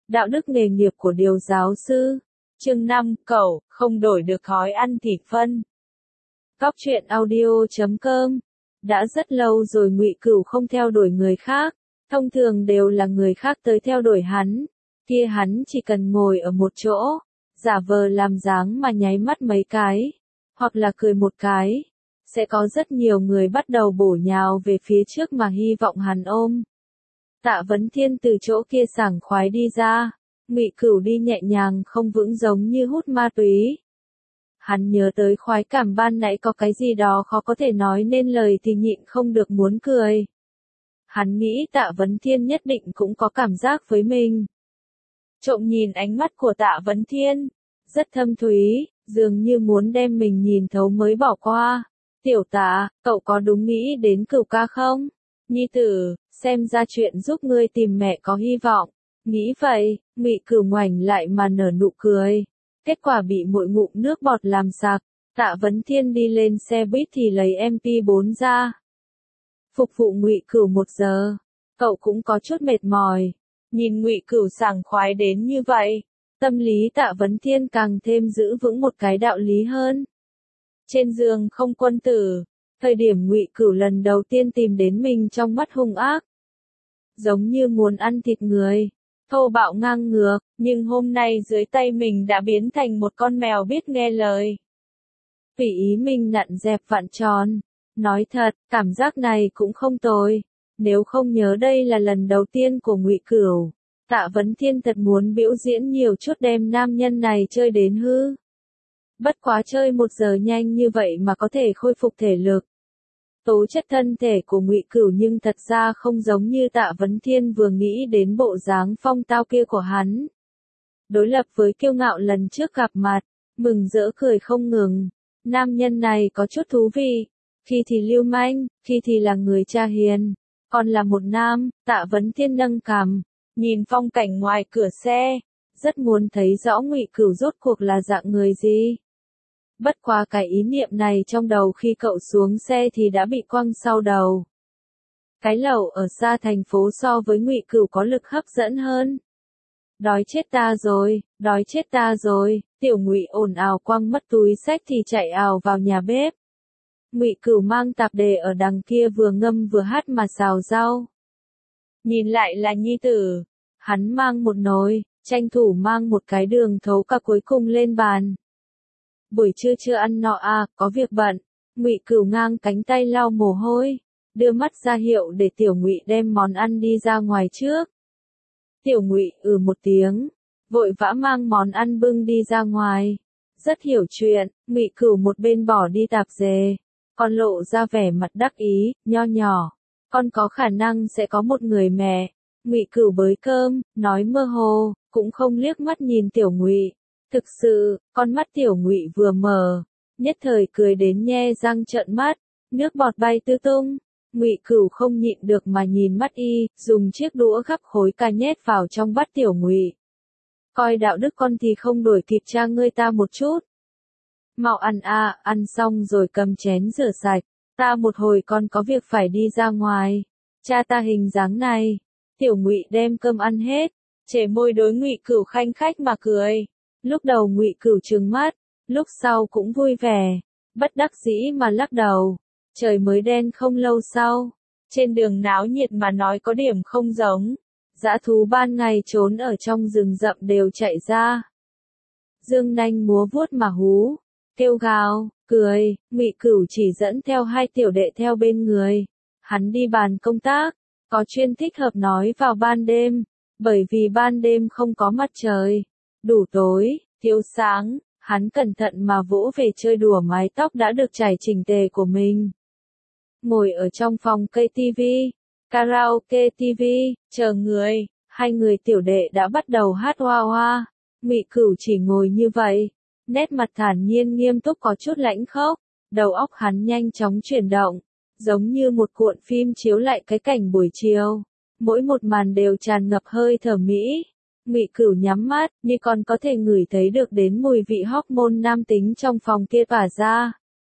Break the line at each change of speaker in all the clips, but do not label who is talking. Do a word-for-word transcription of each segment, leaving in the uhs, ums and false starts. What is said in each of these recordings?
Đạo đức nghề nghiệp của điều giáo sư. Chương năm, cậu, không đổi được thói ăn thịt phân. Góc truyện audio chấm com. Đã rất lâu rồi Ngụy Cửu không theo đuổi người khác, thông thường đều là người khác tới theo đuổi hắn, kia hắn chỉ cần ngồi ở một chỗ, giả vờ làm dáng mà nháy mắt mấy cái, hoặc là cười một cái, sẽ có rất nhiều người bắt đầu bổ nhào về phía trước mà hy vọng hắn ôm. Tạ Vấn Thiên từ chỗ kia sảng khoái đi ra, Ngụy Cửu đi nhẹ nhàng không vững giống như hút ma túy. Hắn nhớ tới khoái cảm ban nãy có cái gì đó khó có thể nói nên lời thì nhịn không được muốn cười. Hắn nghĩ Tạ Vấn Thiên nhất định cũng có cảm giác với mình. Trộm nhìn ánh mắt của Tạ Vấn Thiên, rất thâm thúy, dường như muốn đem mình nhìn thấu mới bỏ qua. Tiểu Tạ, cậu có đúng nghĩ đến Cửu ca không? Nhi tử, xem ra chuyện giúp ngươi tìm mẹ có hy vọng. Nghĩ vậy, Ngụy Cửu ngoảnh lại mà nở nụ cười. Kết quả bị muội ngụm nước bọt làm sặc. Tạ Vấn Thiên đi lên xe buýt thì lấy em pê bốn ra. Phục vụ Ngụy Cửu một giờ. Cậu cũng có chút mệt mỏi. Nhìn Ngụy Cửu sảng khoái đến như vậy, tâm lý Tạ Vấn Thiên càng thêm giữ vững một cái đạo lý hơn. Trên giường không quân tử, thời điểm Ngụy Cửu lần đầu tiên tìm đến mình trong mắt hung ác. Giống như muốn ăn thịt người, thô bạo ngang ngược, nhưng hôm nay dưới tay mình đã biến thành một con mèo biết nghe lời. Tùy ý mình nặn dẹp vặn tròn. Nói thật, cảm giác này cũng không tồi. Nếu không nhớ đây là lần đầu tiên của Ngụy Cửu, Tạ Vấn Thiên thật muốn biểu diễn nhiều chút đem nam nhân này chơi đến hư. Bất quá chơi một giờ nhanh như vậy mà có thể khôi phục thể lực. Tố chất thân thể của Ngụy Cửu nhưng thật ra không giống như Tạ Vấn Thiên vừa nghĩ đến bộ dáng phong tao kia của hắn. Đối lập với kiêu ngạo lần trước gặp mặt, mừng rỡ cười không ngừng. Nam nhân này có chút thú vị, khi thì lưu manh, khi thì là người cha hiền, còn là một nam. Tạ Vấn Thiên nâng cằm, nhìn phong cảnh ngoài cửa xe, rất muốn thấy rõ Ngụy Cửu rốt cuộc là dạng người gì. Bất quá cái ý niệm này trong đầu khi cậu xuống xe thì đã bị quăng sau đầu. Cái lẩu ở xa thành phố so với Ngụy Cửu có lực hấp dẫn hơn. Đói chết ta rồi, đói chết ta rồi, Tiểu Ngụy ồn ào quăng mất túi xách thì chạy ào vào nhà bếp. Ngụy Cửu mang tạp dề ở đằng kia vừa ngâm vừa hát mà xào rau. Nhìn lại là nhi tử, hắn mang một nồi, tranh thủ mang một cái đường thấu cả cuối cùng lên bàn. Buổi trưa chưa ăn nọ à, có việc bận. Ngụy Cửu ngang cánh tay lau mồ hôi, đưa mắt ra hiệu để Tiểu Ngụy đem món ăn đi ra ngoài trước. Tiểu Ngụy ừ một tiếng, vội vã mang món ăn bưng đi ra ngoài. Rất hiểu chuyện, Ngụy Cửu một bên bỏ đi tạp dề, còn lộ ra vẻ mặt đắc ý, nho nhỏ. Con có khả năng sẽ có một người mẹ. Ngụy Cửu bới cơm, nói mơ hồ, cũng không liếc mắt nhìn Tiểu Ngụy. Thực sự, con mắt Tiểu Ngụy vừa mở, nhất thời cười đến nhe răng trợn mắt, nước bọt bay tứ tung. Ngụy Cửu không nhịn được mà nhìn mắt y, dùng chiếc đũa gắp khối cà nhét vào trong bát Tiểu Ngụy. Coi đạo đức con thì không đổi kịp cha ngươi ta một chút. Mau ăn a, ăn xong rồi cầm chén rửa sạch, ta một hồi còn có việc phải đi ra ngoài. Cha ta hình dáng này. Tiểu Ngụy đem cơm ăn hết, chề môi đối Ngụy Cửu khanh khách mà cười. Lúc đầu Ngụy Cửu trừng mắt, lúc sau cũng vui vẻ, bất đắc dĩ mà lắc đầu. Trời mới đen không lâu sau, trên đường náo nhiệt mà nói có điểm không giống. Dã thú ban ngày trốn ở trong rừng rậm đều chạy ra. Dương nanh múa vuốt mà hú, kêu gào, cười. Ngụy Cửu chỉ dẫn theo hai tiểu đệ theo bên người. Hắn đi bàn công tác, có chuyên thích hợp nói vào ban đêm, bởi vì ban đêm không có mặt trời. Đủ tối, thiếu sáng, hắn cẩn thận mà vỗ về chơi đùa mái tóc đã được chải chỉnh tề của mình. Ngồi ở trong phòng cây tivi, karaoke tivi, chờ người, hai người tiểu đệ đã bắt đầu hát hoa hoa. Ngụy Cửu chỉ ngồi như vậy, nét mặt thản nhiên nghiêm túc có chút lãnh khốc, đầu óc hắn nhanh chóng chuyển động, giống như một cuộn phim chiếu lại cái cảnh buổi chiều, mỗi một màn đều tràn ngập hơi thở mỹ. Ngụy Cửu nhắm mắt, như còn có thể ngửi thấy được đến mùi vị hormone nam tính trong phòng kia tỏa ra.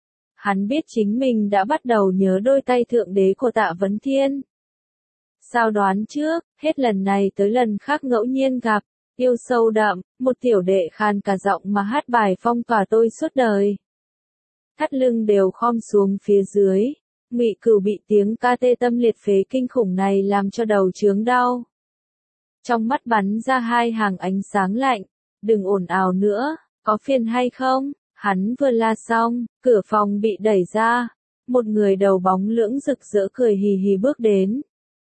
Hắn biết chính mình đã bắt đầu nhớ đôi tay thượng đế của Tạ Vấn Thiên. Sao đoán trước, hết lần này tới lần khác ngẫu nhiên gặp, Yêu sâu đậm, một tiểu đệ khàn cả giọng mà hát bài phong tỏa tôi suốt đời. Thắt lưng đều khom xuống phía dưới. Ngụy Cửu bị tiếng ca tê tâm liệt phế kinh khủng này làm cho đầu chướng đau. Trong mắt bắn ra hai hàng ánh sáng lạnh. Đừng ồn ào nữa, có phiền hay không? Hắn vừa la xong, cửa phòng bị đẩy ra. Một người đầu bóng lưỡng rực rỡ cười hì hì bước đến.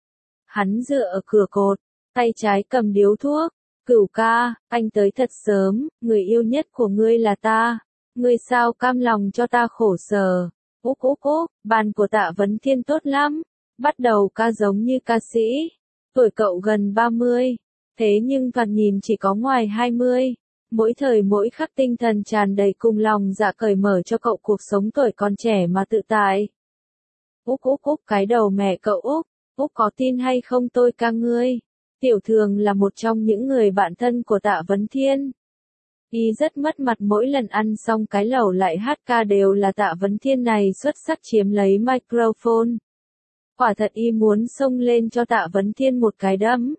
Hắn dựa ở cửa cột, tay trái cầm điếu thuốc. Cửu ca, anh tới thật sớm, người yêu nhất của ngươi là ta. Ngươi sao cam lòng cho ta khổ sở. Úc úc úc, bàn của Tạ Vấn Thiên tốt lắm. Bắt đầu ca giống như ca sĩ. Tuổi cậu gần ba mươi. Thế nhưng thoạt nhìn chỉ có ngoài hai mươi. Mỗi thời mỗi khắc tinh thần tràn đầy cùng lòng dạ cởi mở cho cậu cuộc sống tuổi còn trẻ mà tự tại. Úc úc úc cái đầu mẹ cậu Úc. Úc có tin hay không tôi ca ngươi. Tiểu Thường là một trong những người bạn thân của Tạ Vấn Thiên. Y rất mất mặt mỗi lần ăn xong cái lẩu lại hát ca đều là Tạ Vấn Thiên này xuất sắc chiếm lấy microphone. Quả thật y muốn xông lên cho Tạ Vấn Thiên một cái đấm.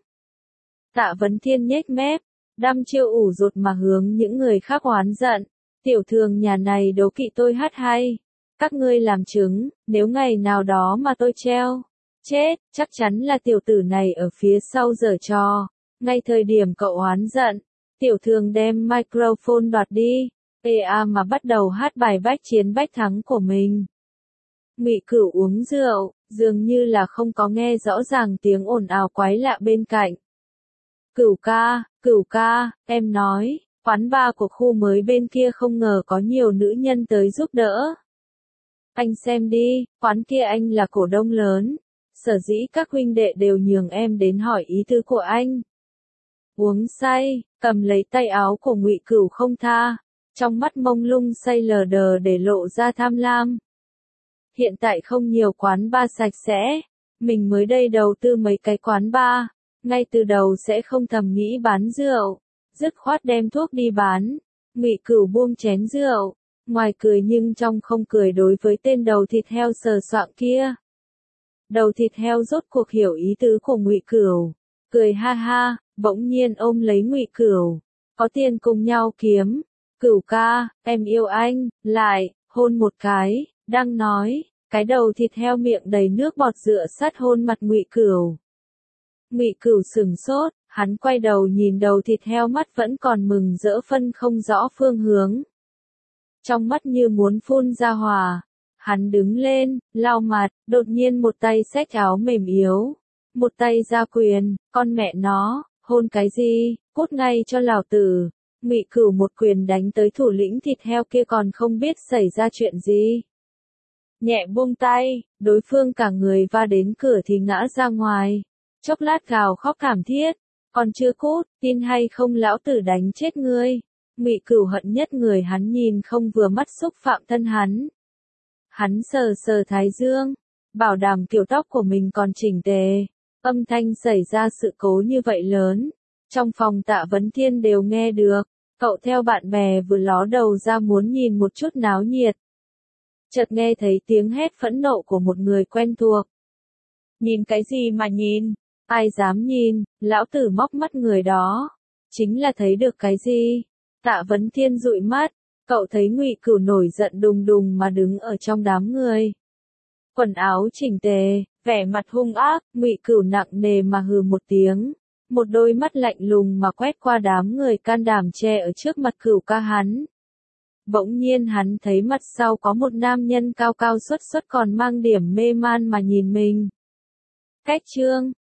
Tạ Vấn Thiên nhếch mép, đăm chiêu ủ rột mà hướng những người khác oán giận. Tiểu Thường nhà này đố kỵ tôi hát hay. Các ngươi làm chứng, nếu ngày nào đó mà tôi treo. Chết, chắc chắn là tiểu tử này ở phía sau giở trò. Ngay thời điểm cậu oán giận, Tiểu Thường đem microphone đoạt đi, ê a mà bắt đầu hát bài bách chiến bách thắng của mình. Ngụy Cửu uống rượu, dường như là không có nghe rõ ràng tiếng ồn ào quái lạ bên cạnh. Cửu ca, Cửu ca, em nói, quán bar của khu mới bên kia không ngờ có nhiều nữ nhân tới giúp đỡ. Anh xem đi, quán kia anh là cổ đông lớn. Sở dĩ các huynh đệ đều nhường em đến hỏi ý tứ của anh. Uống say, cầm lấy tay áo của Ngụy Cửu không tha, trong mắt mông lung say lờ đờ để lộ ra tham lam. Hiện tại không nhiều quán bar sạch sẽ, mình mới đây đầu tư mấy cái quán bar, ngay từ đầu sẽ không thầm nghĩ bán rượu, dứt khoát đem thuốc đi bán. Ngụy Cửu buông chén rượu, ngoài cười nhưng trong không cười đối với tên đầu thịt heo sờ soạng kia. Đầu thịt heo rốt cuộc hiểu ý tứ của Ngụy Cửu, cười ha ha, bỗng nhiên ôm lấy Ngụy Cửu, có tiền cùng nhau kiếm. Cửu ca, em yêu anh, lại, hôn một cái, đang nói, cái đầu thịt heo miệng đầy nước bọt dựa sát hôn mặt Ngụy Cửu. Ngụy Cửu sừng sốt, hắn quay đầu nhìn đầu thịt heo mắt vẫn còn mừng rỡ phân không rõ phương hướng. Trong mắt như muốn phun ra hỏa. Hắn đứng lên, lau mặt, đột nhiên một tay xách áo mềm yếu. Một tay ra quyền, con mẹ nó, hôn cái gì, cút ngay cho lão tử. Ngụy Cửu một quyền đánh tới thủ lĩnh thịt heo kia còn không biết xảy ra chuyện gì. Nhẹ buông tay, đối phương cả người va đến cửa thì ngã ra ngoài. Chốc lát gào khóc thảm thiết, còn chưa cút, tin hay không lão tử đánh chết ngươi. Ngụy Cửu hận nhất người hắn nhìn không vừa mắt xúc phạm thân hắn. Hắn sờ sờ thái dương, bảo đảm kiểu tóc của mình còn chỉnh tề. Âm thanh xảy ra sự cố như vậy lớn, trong phòng Tạ Vấn Thiên đều nghe được. Cậu theo bạn bè vừa ló đầu ra muốn nhìn một chút náo nhiệt. Chợt nghe thấy tiếng hét phẫn nộ của một người quen thuộc. Nhìn cái gì mà nhìn, ai dám nhìn, lão tử móc mắt người đó. Chính là thấy được cái gì? Tạ Vấn Thiên dụi mắt. Cậu thấy Ngụy Cửu nổi giận đùng đùng mà đứng ở trong đám người. Quần áo chỉnh tề, vẻ mặt hung ác, Ngụy Cửu nặng nề mà hừ một tiếng. Một đôi mắt lạnh lùng mà quét qua đám người can đảm che ở trước mặt Cửu ca hắn. Bỗng nhiên hắn thấy mặt sau có một nam nhân cao cao xuất xuất còn mang điểm mê man mà nhìn mình. Cách trương,